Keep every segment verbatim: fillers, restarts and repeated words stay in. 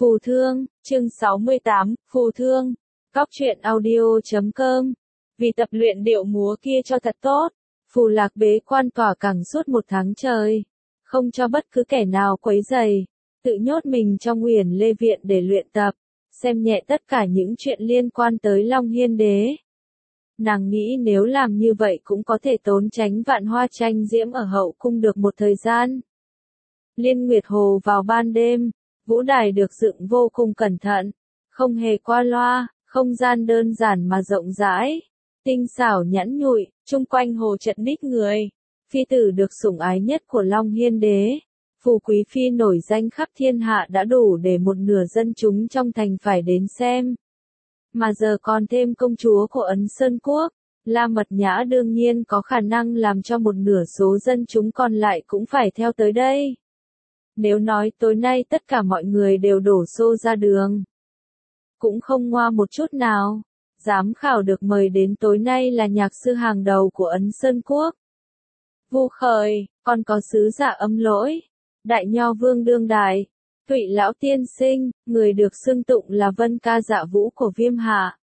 Phù thương, chương sáu mươi tám, Phù thương. Cóc truyện audio chấm com. Vì tập luyện điệu múa kia cho thật tốt, Phù Lạc bế quan tỏa cẳng suốt một tháng trời, không cho bất cứ kẻ nào quấy rầy, tự nhốt mình trong Uyển Lê Viện để luyện tập, xem nhẹ tất cả những chuyện liên quan tới Long Hiên Đế. Nàng nghĩ nếu làm như vậy cũng có thể tốn tránh Vạn Hoa tranh diễm ở hậu cung được một thời gian. Liên Nguyệt Hồ vào ban đêm, vũ đài được dựng vô cùng cẩn thận, không hề qua loa, không gian đơn giản mà rộng rãi, tinh xảo nhẵn nhụi, chung quanh hồ trận đích người. Phi tử được sủng ái nhất của Long Hiên Đế, Phù Quý Phi nổi danh khắp thiên hạ đã đủ để một nửa dân chúng trong thành phải đến xem. Mà giờ còn thêm công chúa của Ấn Sơn Quốc, La Mật Nhã đương nhiên có khả năng làm cho một nửa số dân chúng còn lại cũng phải theo tới đây. Nếu nói tối nay tất cả mọi người đều đổ xô ra đường, cũng không ngoa một chút nào. Giám khảo được mời đến tối nay là nhạc sư hàng đầu của Ấn Sơn Quốc, Vu Khởi, còn có sứ giả Âm Lỗi, Đại Nho Vương đương đại, Thụy Lão Tiên Sinh, người được xưng tụng là Vân Ca Dạ Vũ của Viêm Hạ,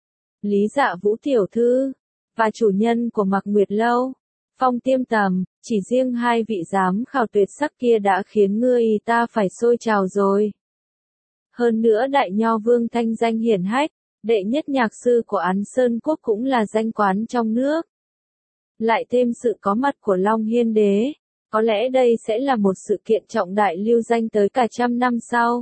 Lý Dạ Vũ tiểu thư, và chủ nhân của Mạc Nguyệt Lâu, Phong Tiêm Tầm. Chỉ riêng hai vị giám khảo tuyệt sắc kia đã khiến ngươi ta phải sôi trào rồi. Hơn nữa Đại Nho Vương thanh danh hiển hách, đệ nhất nhạc sư của Án Sơn Quốc cũng là danh quán trong nước. Lại thêm sự có mặt của Long Hiên Đế, có lẽ đây sẽ là một sự kiện trọng đại lưu danh tới cả trăm năm sau.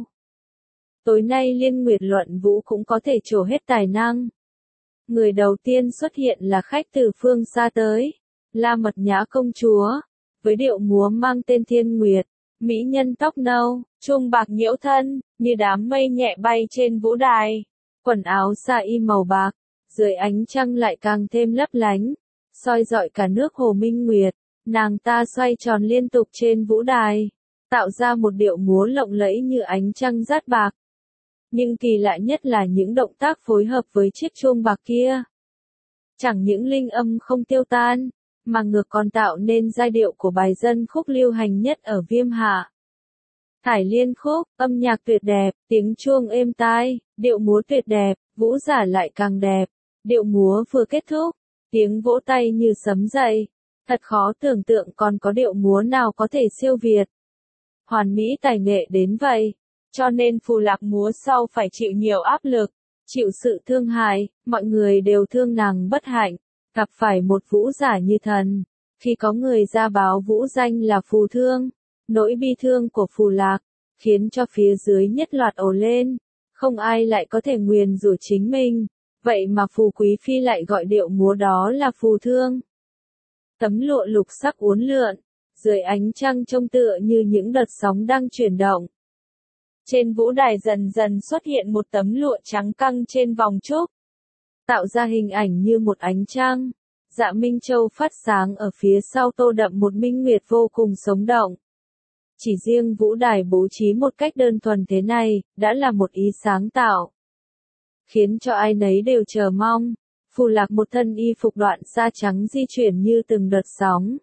Tối nay Liên Nguyệt luận vũ cũng có thể trổ hết tài năng. Người đầu tiên xuất hiện là khách từ phương xa tới, La Mật Nhã công chúa, với điệu múa mang tên Thiên Nguyệt, mỹ nhân tóc nâu, chuông bạc nhiễu thân, như đám mây nhẹ bay trên vũ đài. Quần áo sa y màu bạc, dưới ánh trăng lại càng thêm lấp lánh, soi rọi cả nước hồ minh nguyệt. Nàng ta xoay tròn liên tục trên vũ đài, tạo ra một điệu múa lộng lẫy như ánh trăng rát bạc. Nhưng kỳ lạ nhất là những động tác phối hợp với chiếc chuông bạc kia. Chẳng những linh âm không tiêu tan, mà ngược còn tạo nên giai điệu của bài dân khúc lưu hành nhất ở Viêm Hạ. Thải Liên khúc, âm nhạc tuyệt đẹp, tiếng chuông êm tai, điệu múa tuyệt đẹp, vũ giả lại càng đẹp. Điệu múa vừa kết thúc, tiếng vỗ tay như sấm dậy. Thật khó tưởng tượng còn có điệu múa nào có thể siêu việt. Hoàn mỹ tài nghệ đến vậy, cho nên Phù Lạc múa sau phải chịu nhiều áp lực, chịu sự thương hại, mọi người đều thương nàng bất hạnh, gặp phải một vũ giả như thần. Khi có người ra báo vũ danh là Phù Thương, nỗi bi thương của Phù Lạc, khiến cho phía dưới nhất loạt ồ lên, không ai lại có thể nguyền rủa chính mình, vậy mà Phù Quý Phi lại gọi điệu múa đó là Phù Thương. Tấm lụa lục sắc uốn lượn, dưới ánh trăng trông tựa như những đợt sóng đang chuyển động. Trên vũ đài dần dần xuất hiện một tấm lụa trắng căng trên vòng trúc, tạo ra hình ảnh như một ánh trăng. Dạ Minh Châu phát sáng ở phía sau tô đậm một minh nguyệt vô cùng sống động. Chỉ riêng vũ đài bố trí một cách đơn thuần thế này, đã là một ý sáng tạo, khiến cho ai nấy đều chờ mong. Phù Lạc một thân y phục đoạn sa trắng di chuyển như từng đợt sóng,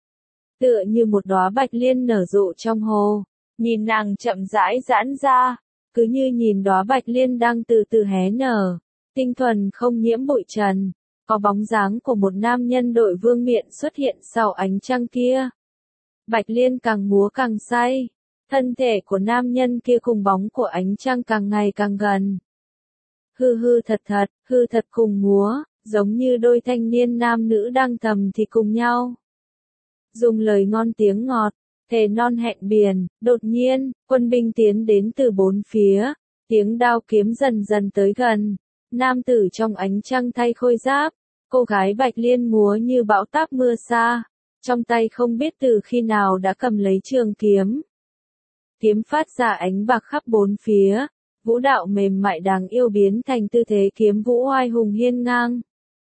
tựa như một đóa bạch liên nở rộ trong hồ. Nhìn nàng chậm rãi giãn ra, cứ như nhìn đóa bạch liên đang từ từ hé nở, tinh thuần không nhiễm bụi trần. Có bóng dáng của một nam nhân đội vương miện xuất hiện sau ánh trăng kia. Bạch liên càng múa càng say, thân thể của nam nhân kia cùng bóng của ánh trăng càng ngày càng gần. Hư hư thật thật, hư thật cùng múa, giống như đôi thanh niên nam nữ đang thầm thì cùng nhau. Dùng lời ngon tiếng ngọt, thề non hẹn biển. Đột nhiên, quân binh tiến đến từ bốn phía, tiếng đao kiếm dần dần tới gần. Nam tử trong ánh trăng thay khôi giáp, cô gái bạch liên múa như bão táp mưa xa, trong tay không biết từ khi nào đã cầm lấy trường kiếm. Kiếm phát ra ánh bạc khắp bốn phía, vũ đạo mềm mại đáng yêu biến thành tư thế kiếm vũ oai hùng hiên ngang.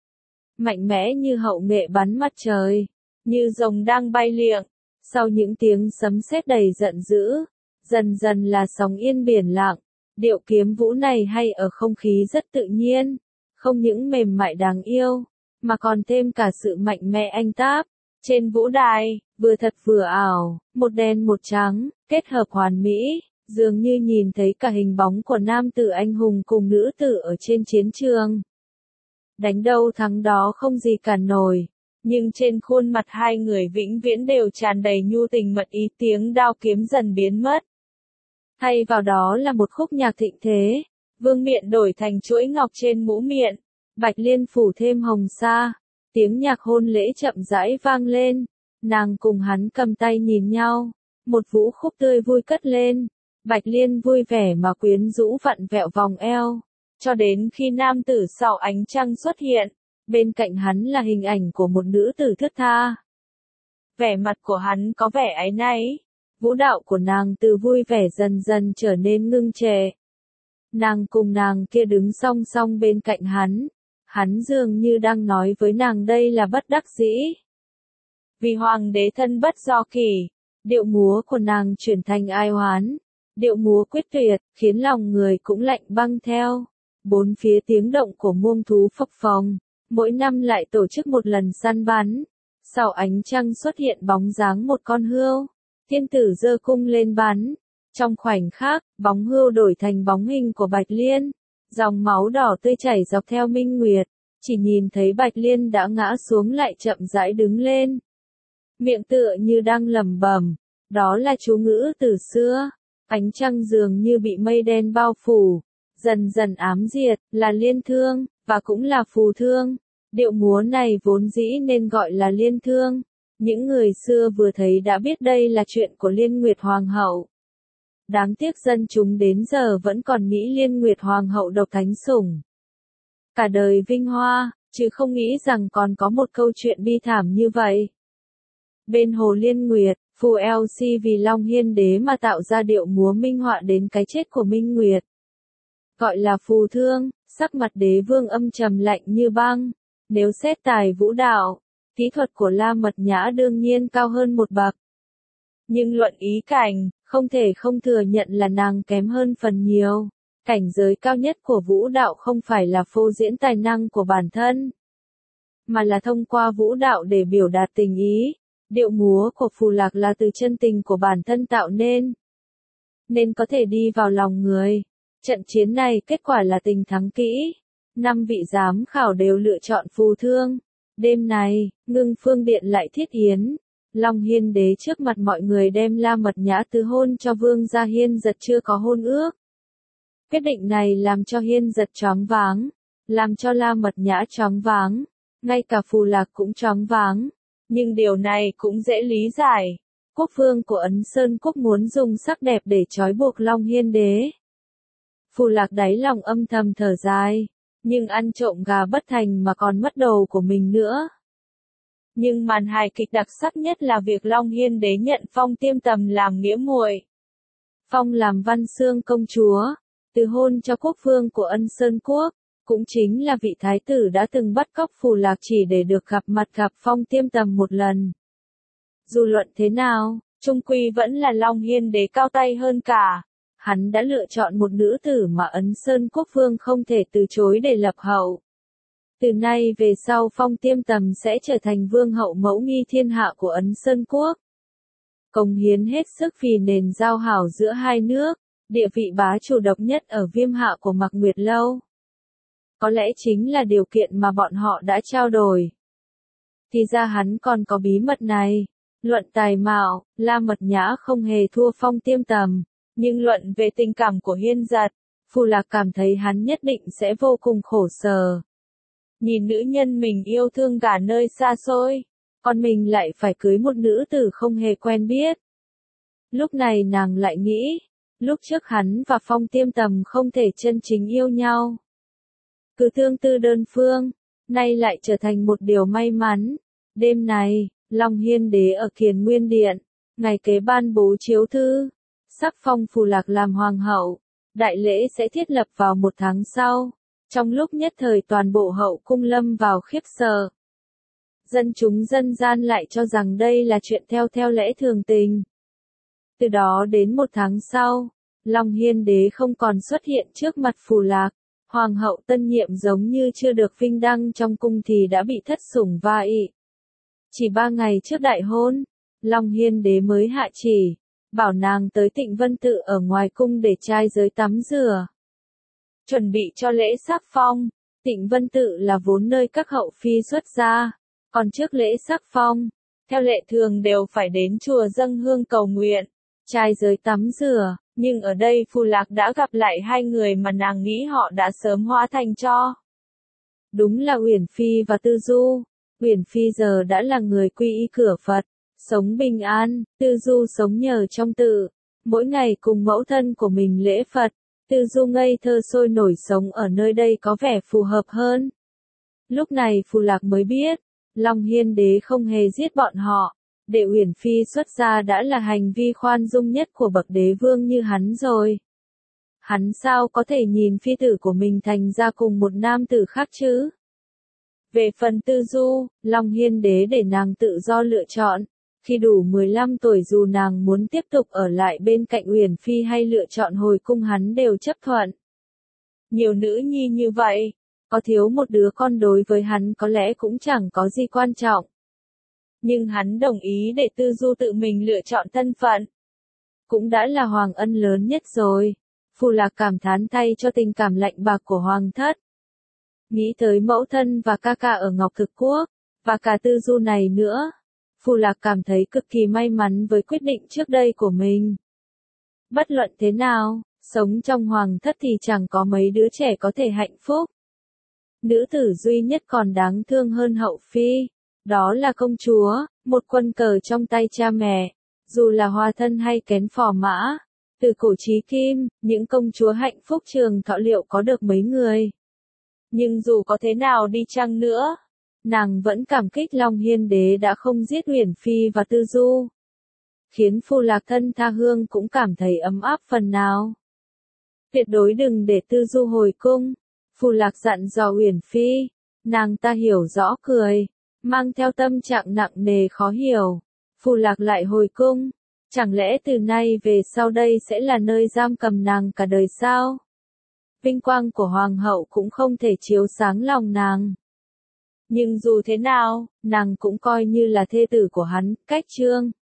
Mạnh mẽ như hậu nghệ bắn mặt trời, như rồng đang bay liệng, sau những tiếng sấm sét đầy giận dữ, dần dần là sóng yên biển lặng. Điệu kiếm vũ này hay ở không khí rất tự nhiên, không những mềm mại đáng yêu, mà còn thêm cả sự mạnh mẽ anh táp. Trên vũ đài, vừa thật vừa ảo, một đen một trắng, kết hợp hoàn mỹ, dường như nhìn thấy cả hình bóng của nam tử anh hùng cùng nữ tử ở trên chiến trường. Đánh đâu thắng đó không gì cản nổi, nhưng trên khuôn mặt hai người vĩnh viễn đều tràn đầy nhu tình mật ý, tiếng đao kiếm dần biến mất. Thay vào đó là một khúc nhạc thịnh thế, vương miện đổi thành chuỗi ngọc trên mũ miện, bạch liên phủ thêm hồng sa, tiếng nhạc hôn lễ chậm rãi vang lên, nàng cùng hắn cầm tay nhìn nhau, một vũ khúc tươi vui cất lên, bạch liên vui vẻ mà quyến rũ vặn vẹo vòng eo, cho đến khi nam tử sau ánh trăng xuất hiện, bên cạnh hắn là hình ảnh của một nữ tử thướt tha. Vẻ mặt của hắn có vẻ áy náy, vũ đạo của nàng từ vui vẻ dần dần trở nên ngưng trệ. Nàng cùng nàng kia đứng song song bên cạnh hắn, hắn dường như đang nói với nàng đây là bất đắc dĩ. Vì hoàng đế thân bất do kỳ, điệu múa của nàng chuyển thành ai oán, điệu múa quyết tuyệt, khiến lòng người cũng lạnh băng theo. Bốn phía tiếng động của muông thú phập phồng, mỗi năm lại tổ chức một lần săn bắn. Sau ánh trăng xuất hiện bóng dáng một con hươu, thiên tử giơ cung lên bắn. Trong khoảnh khắc, bóng hươu đổi thành bóng hình của Bạch Liên, dòng máu đỏ tươi chảy dọc theo minh nguyệt, chỉ nhìn thấy Bạch Liên đã ngã xuống lại chậm rãi đứng lên. Miệng tựa như đang lẩm bẩm, đó là chú ngữ từ xưa, ánh trăng dường như bị mây đen bao phủ, dần dần ám diệt, là liên thương, và cũng là phù thương. Điệu múa này vốn dĩ nên gọi là liên thương, những người xưa vừa thấy đã biết đây là chuyện của Liên Nguyệt Hoàng hậu. Đáng tiếc dân chúng đến giờ vẫn còn nghĩ Liên Nguyệt Hoàng hậu độc thánh sủng. Cả đời vinh hoa, chứ không nghĩ rằng còn có một câu chuyện bi thảm như vậy. Bên hồ Liên Nguyệt, Phù eo si vì Long Hiên Đế mà tạo ra điệu múa minh họa đến cái chết của Minh Nguyệt. Gọi là phù thương, sắc mặt đế vương âm trầm lạnh như băng. Nếu xét tài vũ đạo, kỹ thuật của La Mật Nhã đương nhiên cao hơn một bậc. Nhưng luận ý cảnh, không thể không thừa nhận là nàng kém hơn phần nhiều. Cảnh giới cao nhất của vũ đạo không phải là phô diễn tài năng của bản thân, mà là thông qua vũ đạo để biểu đạt tình ý. Điệu múa của Phù Lạc là từ chân tình của bản thân tạo nên, nên có thể đi vào lòng người. Trận chiến này kết quả là tình thắng kỹ. Năm vị giám khảo đều lựa chọn phù thương. Đêm này, Ngưng Phương Điện lại thiết yến. Long Hiên Đế trước mặt mọi người đem La Mật Nhã tứ hôn cho Vương gia Hiên Giật chưa có hôn ước. Quyết định này làm cho Hiên Giật choáng váng, làm cho La Mật Nhã choáng váng, ngay cả Phù Lạc cũng choáng váng. Nhưng điều này cũng dễ lý giải. Quốc vương của Ấn Sơn Quốc muốn dùng sắc đẹp để trói buộc Long Hiên Đế. Phù Lạc đáy lòng âm thầm thở dài, nhưng ăn trộm gà bất thành mà còn mất đồ của mình nữa. Nhưng màn hài kịch đặc sắc nhất là việc Long Hiên Đế nhận Phong Tiêm Tầm làm nghĩa muội. Phong làm Văn Xương công chúa, từ hôn cho quốc vương của Ân Sơn Quốc, cũng chính là vị thái tử đã từng bắt cóc Phù Lạc chỉ để được gặp mặt gặp Phong Tiêm Tầm một lần. Dù luận thế nào, chung quy vẫn là Long Hiên Đế cao tay hơn cả. Hắn đã lựa chọn một nữ tử mà Ấn Sơn Quốc vương không thể từ chối để lập hậu. Từ nay về sau Phong Tiêm Tầm sẽ trở thành vương hậu mẫu nghi thiên hạ của Ấn Sơn Quốc. Cống hiến hết sức vì nền giao hảo giữa hai nước, địa vị bá chủ độc nhất ở Viêm Hạ của Mạc Nguyệt Lâu. Có lẽ chính là điều kiện mà bọn họ đã trao đổi. Thì ra hắn còn có bí mật này. Luận tài mạo, La Mật Nhã không hề thua Phong Tiêm Tầm. Nhưng luận về tình cảm của Hiên Giật, Phù Lạc cảm thấy hắn nhất định sẽ vô cùng khổ sở. Nhìn nữ nhân mình yêu thương gả nơi xa xôi, còn mình lại phải cưới một nữ tử không hề quen biết. Lúc này nàng lại nghĩ, lúc trước hắn và Phong Tiêm Tầm không thể chân chính yêu nhau. Cứ thương tư đơn phương, nay lại trở thành một điều may mắn. Đêm này, Long Hiên Đế ở Kiền Nguyên Điện, ngày kế ban bố chiếu thư, sắc phong Phù Lạc làm hoàng hậu. Đại lễ sẽ thiết lập vào một tháng sau. Trong lúc nhất thời toàn bộ hậu cung lâm vào khiếp sợ. Dân chúng dân gian lại cho rằng đây là chuyện theo theo lẽ thường tình. Từ đó đến một tháng sau, Long Hiên Đế không còn xuất hiện trước mặt Phù Lạc. Hoàng hậu tân nhiệm giống như chưa được vinh đăng trong cung thì đã bị thất sủng vai. Chỉ ba ngày trước đại hôn, Long Hiên Đế mới hạ chỉ, bảo nàng tới Tịnh Vân Tự ở ngoài cung để trai giới tắm rửa. Chuẩn bị cho lễ sắc phong. Tịnh Vân Tự là vốn nơi các hậu phi xuất gia, còn trước lễ sắc phong, theo lệ thường đều phải đến chùa dâng hương cầu nguyện, trai giới tắm rửa, nhưng ở đây Phù Lạc đã gặp lại hai người mà nàng nghĩ họ đã sớm hóa thành tro. Đúng là Uyển Phi và Tư Du. Uyển Phi giờ đã là người quy y cửa Phật, sống bình an, Tư Du sống nhờ trong tự, mỗi ngày cùng mẫu thân của mình lễ Phật. Tư Du ngây thơ sôi nổi sống ở nơi đây có vẻ phù hợp hơn. Lúc này Phù Lạc mới biết, Long Hiên Đế không hề giết bọn họ, để Uyển Phi xuất gia đã là hành vi khoan dung nhất của bậc đế vương như hắn rồi. Hắn sao có thể nhìn phi tử của mình thành ra cùng một nam tử khác chứ? Về phần Tư Du, Long Hiên Đế để nàng tự do lựa chọn. Khi đủ mười lăm tuổi dù nàng muốn tiếp tục ở lại bên cạnh Uyển Phi hay lựa chọn hồi cung hắn đều chấp thuận. Nhiều nữ nhi như vậy, có thiếu một đứa con đối với hắn có lẽ cũng chẳng có gì quan trọng. Nhưng hắn đồng ý để Tư Du tự mình lựa chọn thân phận. Cũng đã là hoàng ân lớn nhất rồi. Phù Lạc cảm thán thay cho tình cảm lạnh bạc của hoàng thất. Nghĩ tới mẫu thân và ca ca ở Ngọc Thực Quốc, và cả Tư Du này nữa. Phù Lạc cảm thấy cực kỳ may mắn với quyết định trước đây của mình. Bất luận thế nào, sống trong hoàng thất thì chẳng có mấy đứa trẻ có thể hạnh phúc. Nữ tử duy nhất còn đáng thương hơn hậu phi, đó là công chúa, một quân cờ trong tay cha mẹ, dù là hoa thân hay kén phò mã. Từ cổ chí kim, những công chúa hạnh phúc trường thọ liệu có được mấy người. Nhưng dù có thế nào đi chăng nữa, nàng vẫn cảm kích Long Hiên Đế đã không giết Uyển Phi và Tư Du. Khiến Phù Lạc thân tha hương cũng cảm thấy ấm áp phần nào. Tuyệt đối đừng để Tư Du hồi cung. Phù Lạc dặn dò Uyển Phi. Nàng ta hiểu rõ cười, mang theo tâm trạng nặng nề khó hiểu. Phù Lạc lại hồi cung. Chẳng lẽ từ nay về sau đây sẽ là nơi giam cầm nàng cả đời sao? Vinh quang của hoàng hậu cũng không thể chiếu sáng lòng nàng. Nhưng dù thế nào, nàng cũng coi như là thê tử của hắn, cách chương.